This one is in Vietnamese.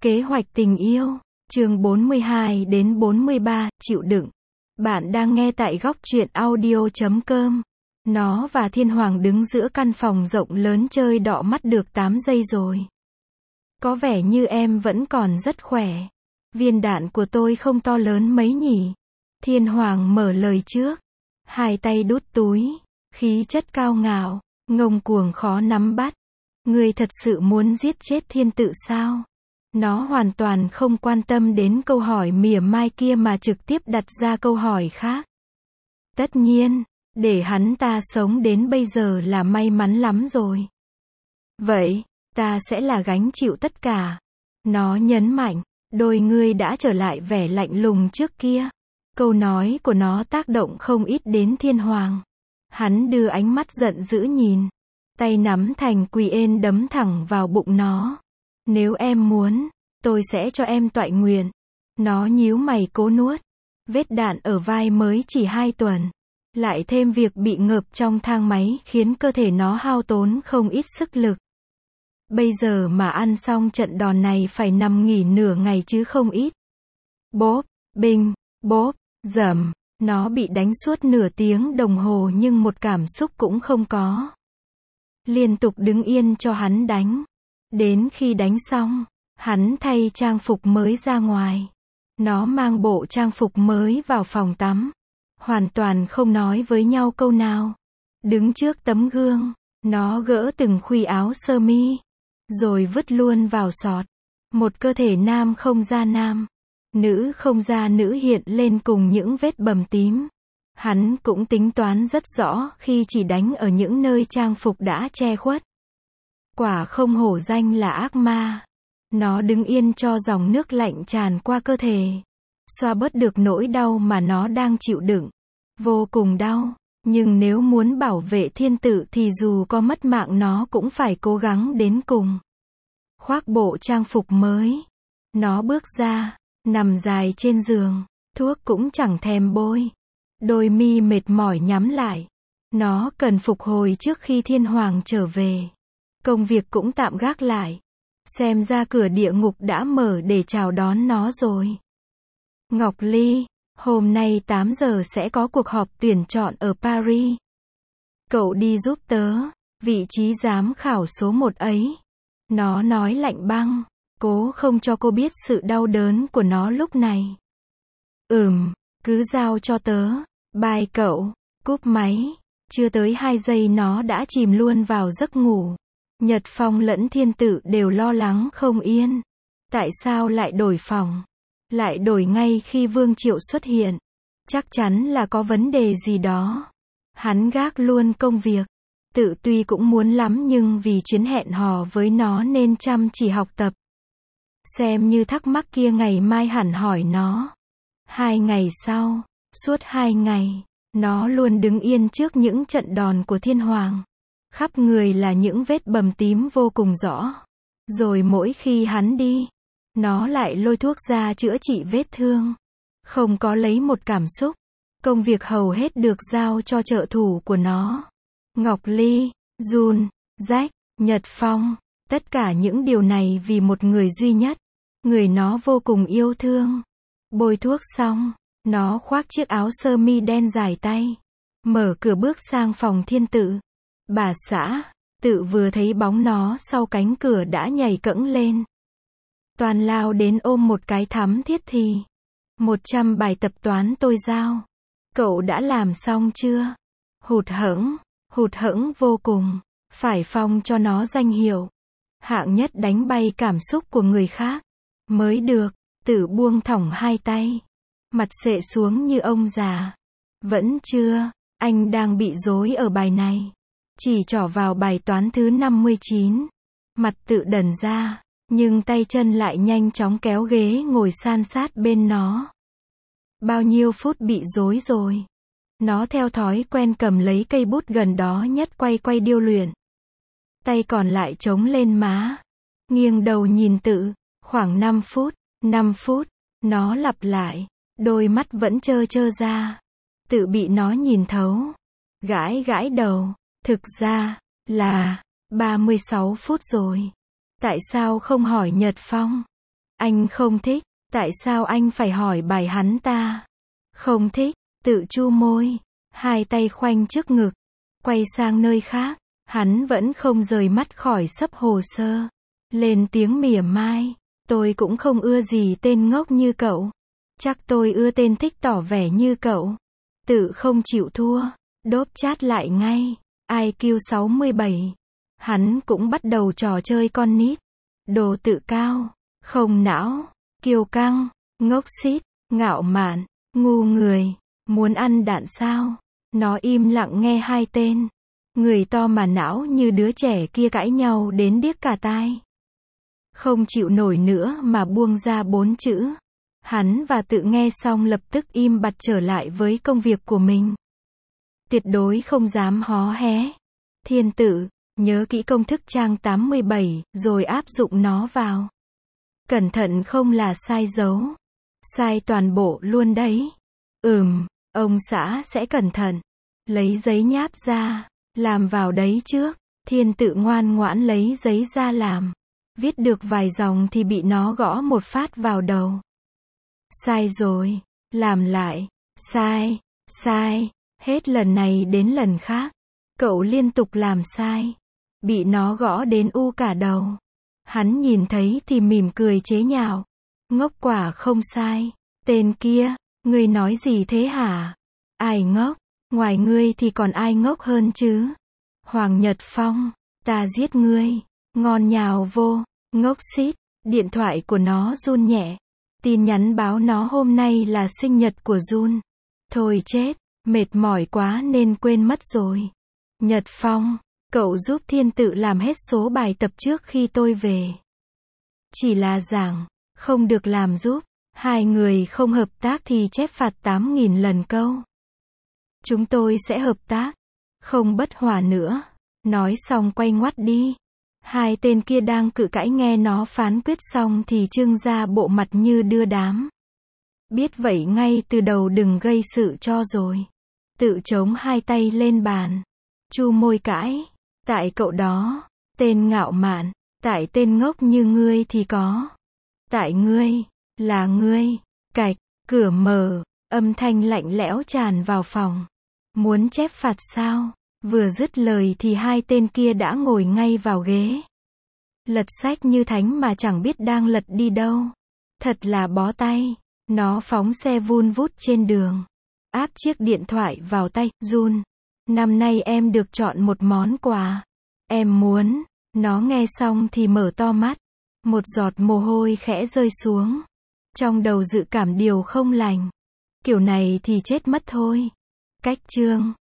Kế hoạch tình yêu, chương 42 đến 43, chịu đựng. Bạn đang nghe tại góc truyện audio.com. Nó và Thiên Hoàng đứng giữa căn phòng rộng lớn chơi đọ mắt được 8 giây rồi. Có vẻ như em vẫn còn rất khỏe. Viên đạn của tôi không to lớn mấy nhỉ? Thiên Hoàng mở lời trước. Hai tay đút túi, khí chất cao ngạo, ngông cuồng khó nắm bắt. Ngươi thật sự muốn giết chết thiên tự sao? Nó hoàn toàn không quan tâm đến câu hỏi mỉa mai kia mà trực tiếp đặt ra câu hỏi khác. Tất nhiên, để hắn ta sống đến bây giờ là may mắn lắm rồi. Vậy, ta sẽ là gánh chịu tất cả. Nó nhấn mạnh, đôi ngươi đã trở lại vẻ lạnh lùng trước kia. Câu nói của nó tác động không ít đến Thiên Hoàng. Hắn đưa ánh mắt giận dữ nhìn. Tay nắm thành quỳ ên đấm thẳng vào bụng nó. Nếu em muốn, tôi sẽ cho em toại nguyện. Nó nhíu mày cố nuốt. Vết đạn ở vai mới chỉ 2 tuần. Lại thêm việc bị ngợp trong thang máy khiến cơ thể nó hao tốn không ít sức lực. Bây giờ mà ăn xong trận đòn này phải nằm nghỉ nửa ngày chứ không ít. Bốp, binh, bốp, dầm. Nó bị đánh suốt nửa tiếng đồng hồ nhưng một cảm xúc cũng không có. Liên tục đứng yên cho hắn đánh. Đến khi đánh xong, hắn thay trang phục mới ra ngoài. Nó mang bộ trang phục mới vào phòng tắm. Hoàn toàn không nói với nhau câu nào. Đứng trước tấm gương, nó gỡ từng khuy áo sơ mi, rồi vứt luôn vào xọt. Một cơ thể nam không ra nam, nữ không ra nữ hiện lên cùng những vết bầm tím. Hắn cũng tính toán rất rõ khi chỉ đánh ở những nơi trang phục đã che khuất. Quả không hổ danh là ác ma. Nó đứng yên cho dòng nước lạnh tràn qua cơ thể. Xoa bớt được nỗi đau mà nó đang chịu đựng. Vô cùng đau. Nhưng nếu muốn bảo vệ thiên tự thì dù có mất mạng nó cũng phải cố gắng đến cùng. Khoác bộ trang phục mới. Nó bước ra, nằm dài trên giường. Thuốc cũng chẳng thèm bôi. Đôi mi mệt mỏi nhắm lại. Nó cần phục hồi trước khi Thiên Hoàng trở về. Công việc cũng tạm gác lại. Xem ra cửa địa ngục đã mở để chào đón nó rồi. Ngọc Ly, hôm nay 8 giờ sẽ có cuộc họp tuyển chọn ở Paris. Cậu đi giúp tớ, vị trí giám khảo số 1 ấy. Nó nói lạnh băng, cố không cho cô biết sự đau đớn của nó lúc này. Cứ giao cho tớ. Bye cậu. Cúp máy. Chưa tới 2 giây nó đã chìm luôn vào giấc ngủ. Nhật Phong lẫn thiên tự đều lo lắng không yên. Tại sao lại đổi phòng? Lại đổi ngay khi Vương Triệu xuất hiện. Chắc chắn là có vấn đề gì đó. Hắn gác luôn công việc. Tự tuy cũng muốn lắm nhưng vì chuyến hẹn hò với nó nên chăm chỉ học tập. Xem như thắc mắc kia ngày mai hẳn hỏi nó. 2 ngày sau, suốt 2 ngày, nó luôn đứng yên trước những trận đòn của Thiên Hoàng. Khắp người là những vết bầm tím vô cùng rõ. Rồi mỗi khi hắn đi, nó lại lôi thuốc ra chữa trị vết thương. Không có lấy một cảm xúc. Công việc hầu hết được giao cho trợ thủ của nó. Ngọc Ly, Jun, Jack, Nhật Phong. Tất cả những điều này vì một người duy nhất. Người nó vô cùng yêu thương. Bôi thuốc xong, nó khoác chiếc áo sơ mi đen dài tay. Mở cửa bước sang phòng thiên tự. Bà xã, tự vừa thấy bóng nó sau cánh cửa đã nhảy cẫng lên. Toàn lao đến ôm một cái thắm thiết thì. 100 bài tập toán tôi giao. Cậu đã làm xong chưa? Hụt hẫng vô cùng. Phải phong cho nó danh hiệu. Hạng nhất đánh bay cảm xúc của người khác. Mới được, tự buông thõng 2 tay. Mặt xệ xuống như ông già. Vẫn chưa, anh đang bị rối ở bài này. Chỉ trỏ vào bài toán thứ 59. Mặt tự đần ra, nhưng tay chân lại nhanh chóng kéo ghế ngồi san sát bên nó. Bao nhiêu phút bị rối rồi. Nó theo thói quen cầm lấy cây bút gần đó nhất quay điêu luyện. Tay còn lại chống lên má. Nghiêng đầu nhìn tự, khoảng 5 phút, nó lặp lại. Đôi mắt vẫn trơ ra. Tự bị nó nhìn thấu. Gãi đầu. Thực ra, là 36 phút rồi. Tại sao không hỏi Nhật Phong? Anh không thích, tại sao anh phải hỏi bài hắn ta? Không thích, tự chu môi, hai tay khoanh trước ngực, quay sang nơi khác, hắn vẫn không rời mắt khỏi xấp hồ sơ. Lên tiếng mỉa mai, tôi cũng không ưa gì tên ngốc như cậu. Chắc tôi ưa tên thích tỏ vẻ như cậu. Tự không chịu thua, đốp chát lại ngay, IQ 67. Hắn cũng bắt đầu trò chơi con nít. Đồ tự cao, không não, kiêu căng, ngốc xít, ngạo mạn, ngu người, muốn ăn đạn sao? Nó im lặng nghe hai tên. Người to mà não như đứa trẻ kia cãi nhau đến điếc cả tai. Không chịu nổi nữa mà buông ra 4 chữ. Hắn và tự nghe xong lập tức im bặt trở lại với công việc của mình. Tuyệt đối không dám hó hé. Thiên Tự, nhớ kỹ công thức trang 87, rồi áp dụng nó vào. Cẩn thận không là sai dấu. Sai toàn bộ luôn đấy. Ông xã sẽ cẩn thận. Lấy giấy nháp ra, làm vào đấy trước. Thiên Tự ngoan ngoãn lấy giấy ra làm. Viết được vài dòng thì bị nó gõ một phát vào đầu. Sai rồi, làm lại, sai, hết lần này đến lần khác. Cậu liên tục làm sai. Bị nó gõ đến u cả đầu. Hắn nhìn thấy thì mỉm cười chế nhạo. Ngốc quả không sai. Tên kia, ngươi nói gì thế hả? Ai ngốc? Ngoài ngươi thì còn ai ngốc hơn chứ? Hoàng Nhật Phong, ta giết ngươi. Ngon nhào vô, ngốc xít. Điện thoại của nó run nhẹ. Tin nhắn báo nó hôm nay là sinh nhật của Jun. Thôi chết, mệt mỏi quá nên quên mất rồi. Nhật Phong, cậu giúp Thiên Tự làm hết số bài tập trước khi tôi về. Chỉ là giảng, không được làm giúp. Hai người không hợp tác thì chép phạt 8.000 lần câu. Chúng tôi sẽ hợp tác. Không bất hòa nữa. Nói xong quay ngoắt đi. Hai tên kia đang cự cãi nghe nó phán quyết xong thì trưng ra bộ mặt như đưa đám. Biết vậy ngay từ đầu đừng gây sự cho rồi. Tự chống hai tay lên bàn. Chu môi cãi. Tại cậu đó. Tên ngạo mạn. Tại tên ngốc như ngươi thì có. Tại ngươi. Là ngươi. Cạch. Cửa mở. Âm thanh lạnh lẽo tràn vào phòng. Muốn chép phạt sao? Vừa dứt lời thì hai tên kia đã ngồi ngay vào ghế. Lật sách như thánh mà chẳng biết đang lật đi đâu. Thật là bó tay. Nó phóng xe vun vút trên đường. Áp chiếc điện thoại vào tay. Jun, năm nay em được chọn một món quà. Em muốn. Nó nghe xong thì mở to mắt. Một giọt mồ hôi khẽ rơi xuống. Trong đầu dự cảm điều không lành. Kiểu này thì chết mất thôi. Cách chương